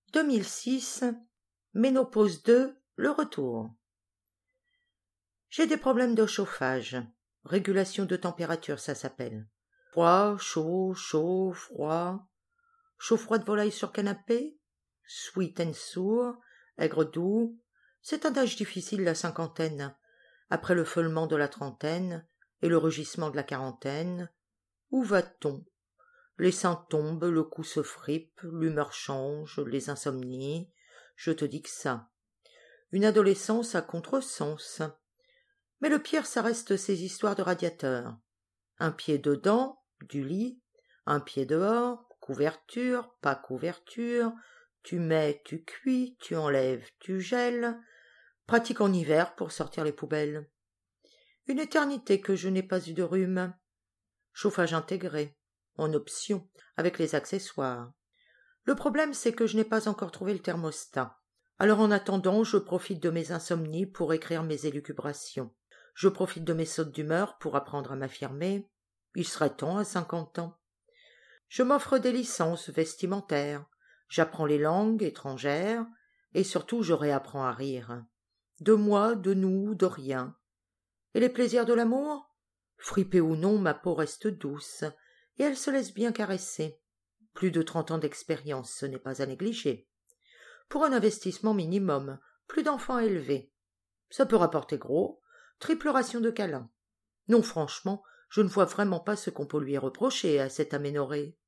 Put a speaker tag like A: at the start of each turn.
A: 2006, Ménopause 2, le retour. J'ai des problèmes de chauffage. Régulation de température, ça s'appelle. Froid, chaud, chaud, froid. Chaud-froid de volaille sur canapé. Sweet and sour, aigre doux. C'est un âge difficile, la cinquantaine. Après le feulement de la trentaine et le rugissement de la quarantaine. Où va-t-on? Les seins tombent, le cou se fripe, l'humeur change, les insomnies. Je te dis que ça. Une adolescence à contresens. Mais le pire, ça reste ces histoires de radiateurs. Un pied dedans, du lit, un pied dehors, couverture, pas couverture, tu mets, tu cuis, tu enlèves, tu gèles. Pratique en hiver pour sortir les poubelles. Une éternité que je n'ai pas eu de rhume. Chauffage intégré, en option, avec les accessoires. Le problème, c'est que je n'ai pas encore trouvé le thermostat. Alors en attendant, je profite de mes insomnies pour écrire mes élucubrations. Je profite de mes sautes d'humeur pour apprendre à m'affirmer. Il serait temps à 50 ans. Je m'offre des licences vestimentaires. J'apprends les langues étrangères. Et surtout, je réapprends à rire. De moi, de nous, de rien. Et les plaisirs de l'amour? Fripée ou non, ma peau reste douce. Et elle se laisse bien caresser. Plus de 30 ans d'expérience, ce n'est pas à négliger. Pour un investissement minimum, plus d'enfants élevés. Ça peut rapporter gros, triple ration de câlins. Non, franchement, je ne vois vraiment pas ce qu'on peut lui reprocher à cet aménorrhé.